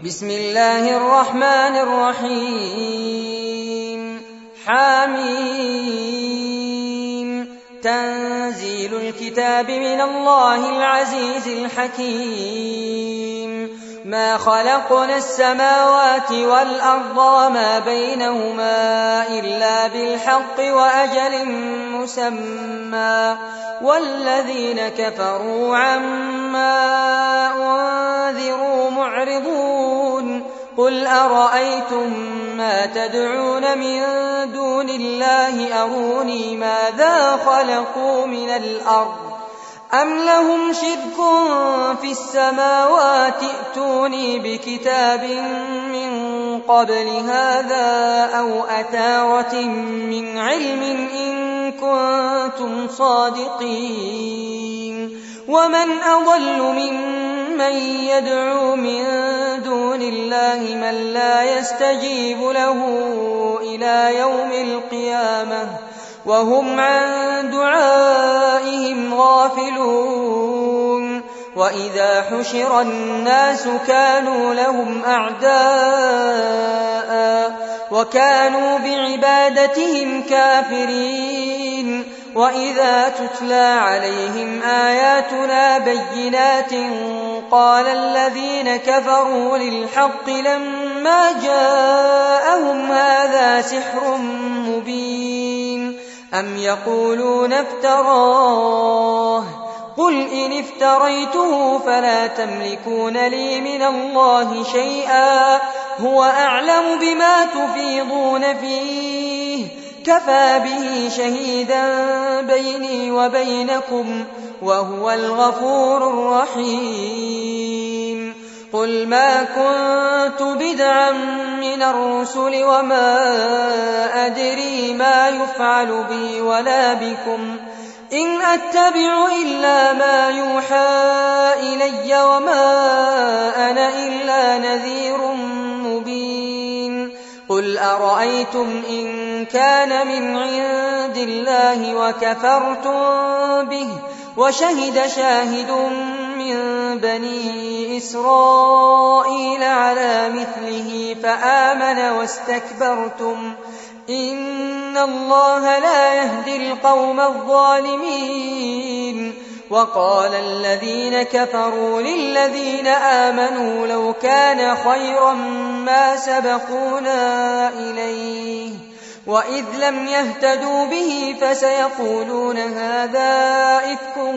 بسم الله الرحمن الرحيم حميم تنزيل الكتاب من الله العزيز الحكيم ما خلقنا السماوات والأرض وما بينهما إلا بالحق وأجل مسمى والذين كفروا عما أنذروا معرضون قل أرأيتم ما تدعون من دون الله أروني ماذا خلقوا من الأرض أم لهم شرك في السماوات ائتوني بكتاب من قبل هذا أو أثارة من علم إن كنتم صادقين ومن أضل ممن يدعو من دون الله من لا يستجيب له إلى يوم القيامة وهم عن دعائهم غافلون وإذا حشر الناس كانوا لهم أعداء وكانوا بعبادتهم كافرين وإذا تتلى عليهم آياتنا بينات قال الذين كفروا للحق لما جاءهم هذا سحر مبين أم يقولون افتراه قل إن افتريته فلا تملكون لي من الله شيئا هو أعلم بما تفيضون فيه كفى به شهيدا بيني وبينكم وهو الغفور الرحيم قل ما كنت بدعا من الرسل وما أدري ما يفعل بي ولا بكم إن أتبع إلا ما يوحى إلي وما أنا إلا نذير مبين قل أرأيتم إن كان من عند الله وكفرتم به وشهد شاهد من بني إسرائيل على مثله فآمن واستكبرتم إن الله لا يهدي القوم الظالمين وقال الذين كفروا للذين آمنوا لو كان خيرا ما سبقونا إليه وإذ لم يهتدوا به فسيقولون هذا إفك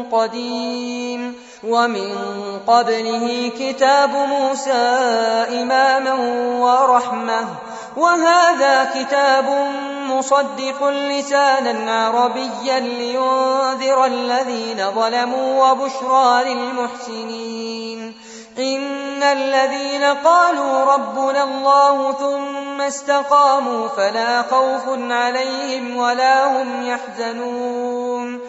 قديم ومن قبله كتاب موسى إماما ورحمة وهذا كتاب مصدق لسانا عربيا لينذر الذين ظلموا وبشرى للمحسنين إن الذين قالوا ربنا الله ثم استقاموا فلا خوف عليهم ولا هم يحزنون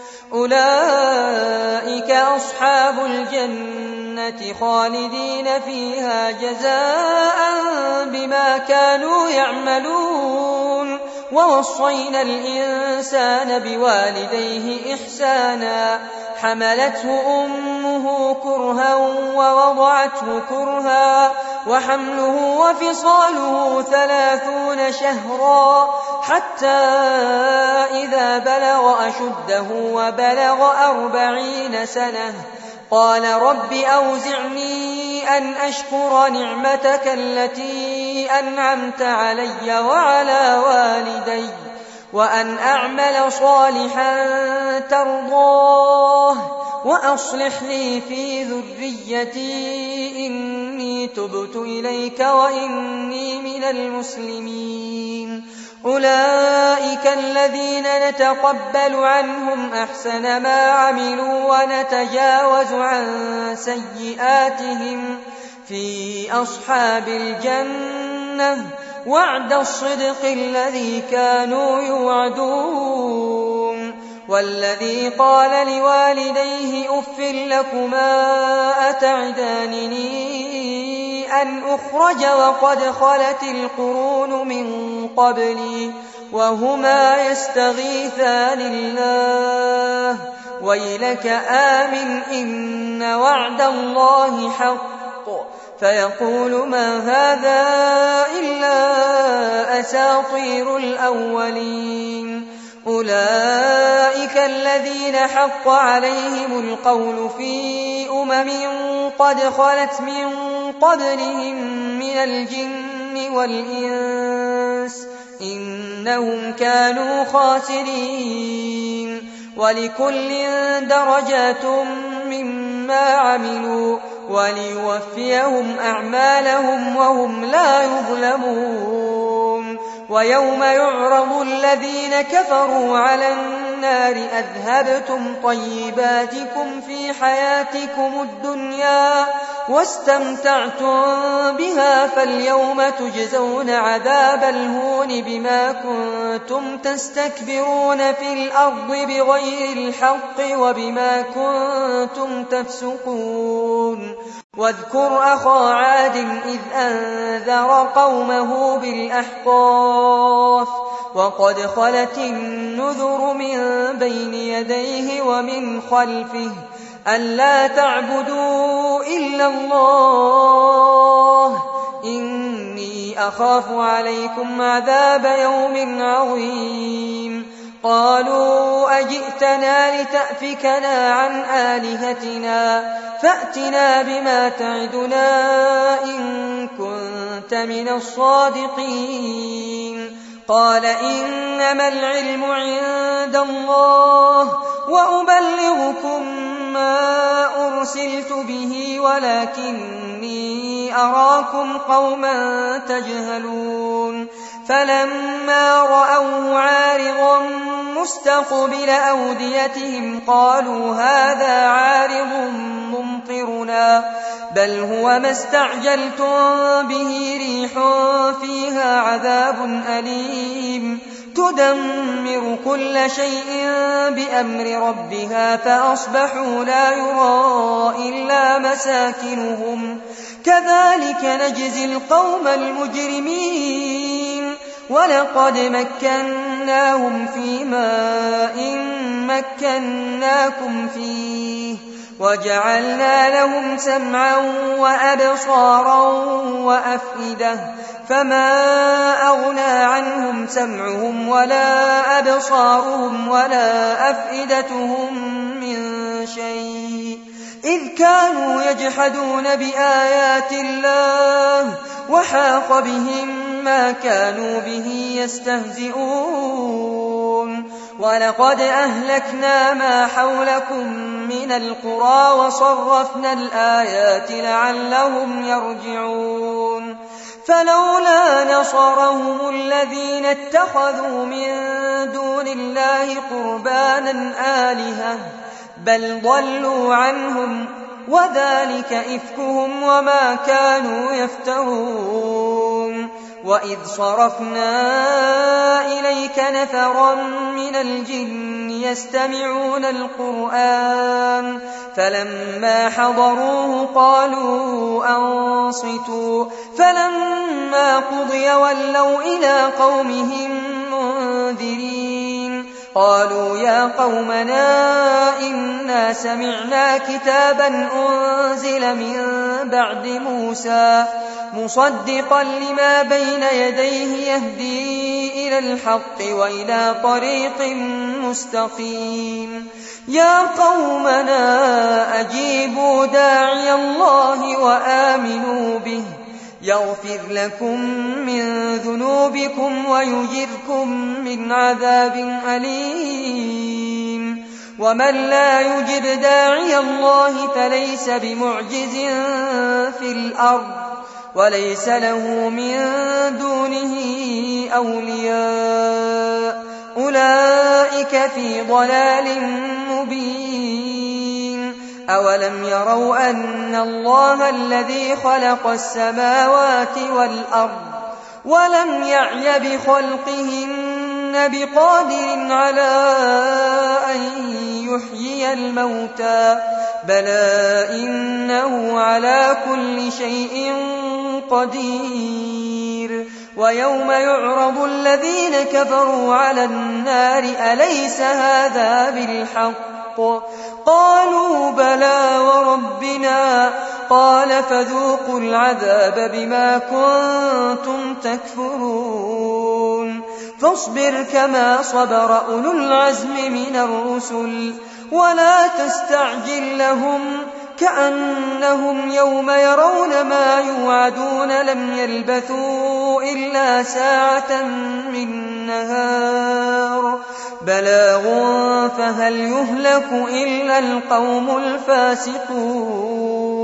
أولئك أصحاب الجنة خالدين فيها جزاء بما كانوا يعملون ووصينا الإنسان بوالديه إحسانا حملته أمه كرها ووضعته كرها وحمله وفصاله 30 شهرا حتى إذا بلغ أشده وبلغ 40 سنة قال رب أوزعني أن أشكر نعمتك التي أنعمت علي وعلى والدي وأن أعمل صالحا ترضاه وأصلح لي في ذريتي إني تبت إليك وإني من المسلمين أولئك الذين نتقبل عنهم أحسن ما عملوا ونتجاوز عن سيئاتهم في أصحاب الجنة وعد الصدق الذي كانوا يوعدون والذي قال لوالديه أف لكما أتعدانني أن أخرج وقد خلت القرون من قبلي وهما يستغيثان الله ويلك آمن إن وعد الله حق فيقول ما هذا إلا أساطير الأولين. أولئك الذين حق عليهم القول في قد خلت من قبلهم من الجن والإنس إنهم كانوا خاسرين. ولكل درجات مما عملوا وليوفيهم أعمالهم وهم لا يظلمون. ويوم يعرض الذين كفروا على النار أذهبتم طيباتكم في حياتكم الدنيا واستمتعتم بها فاليوم تجزون عذاب الهون بما كنتم تستكبرون في الأرض بغير الحق وبما كنتم تفسقون. واذكر أخا عاد إذ أنذر قومه بالأحقاف وقد خلت النذر من بين يديه ومن خلفه ألا تعبدوا إلا الله إني أخاف عليكم عذاب يوم عظيم. قالوا أجئتنا لتأفكنا عن آلهتنا فأتنا بما تعدنا إن كنت من الصادقين. قال إنما العلم عند الله وأبلغكم ما أرسلت به ولكني أراكم قوما تجهلون. فلما رأوه عارضا مستقبل أوديتهم قالوا هذا عارض ممطرنا بل هو ما استعجلتم به ريح فيها عذاب أليم تدمر كل شيء بأمر ربها فأصبحوا لا يرى إلا مساكنهم كذلك نجزي القوم المجرمين. ولقد مكناهم في ماء مكناكم فيه وجعلنا لهم سمعا وأبصارا وأفئدة فما أغنى عنهم سمعهم ولا أبصارهم ولا أفئدتهم من شيء إذ كانوا يجحدون بآيات الله وحاق بهم ما كانوا به يستهزئون. ولقد أهلكنا ما حولكم من القرى وصرفنا الآيات لعلهم يرجعون. فلولا نصرهم الذين اتخذوا من دون الله قربانا آلهة بل ضلوا عنهم وذلك إفكهم وما كانوا يفترون. وإذ صرفنا إليك نفرا من الجن يستمعون القرآن فلما حضروه قالوا أنصتوا فلما قضي ولوا إلى قومهم منذرين. قالوا يا قومنا إنا سمعنا كتابا أنزل من بعد موسى مصدقا لما بين يديه يهدي إلى الحق وإلى طريق مستقيم. يا قومنا أجيبوا داعي الله وآمنوا به يغفر لكم من ذنوبكم ويجركم من عذاب أليم. ومن لا يجب داعي الله فليس بمعجز في الأرض وليس له من دونه أولياء أولئك في ضلال مبين. أولم يروا أن الله الذي خلق السماوات والأرض ولم يعي بخلقهن بقادر على أن يحيي الموتى بلى إنه على كل شيء قدير. ويوم يعرض الذين كفروا على النار أليس هذا بالحق قالوا بلى وربنا قال فذوقوا العذاب بما كنتم تكفرون فاصبر كما صبر أولو العزم من الرسل ولا تستعجل لهم كأنهم يوم يرون ما يوعدون لم يلبثوا إلا ساعة من نهار بلاغ فهل يهلك إلا القوم الفاسقون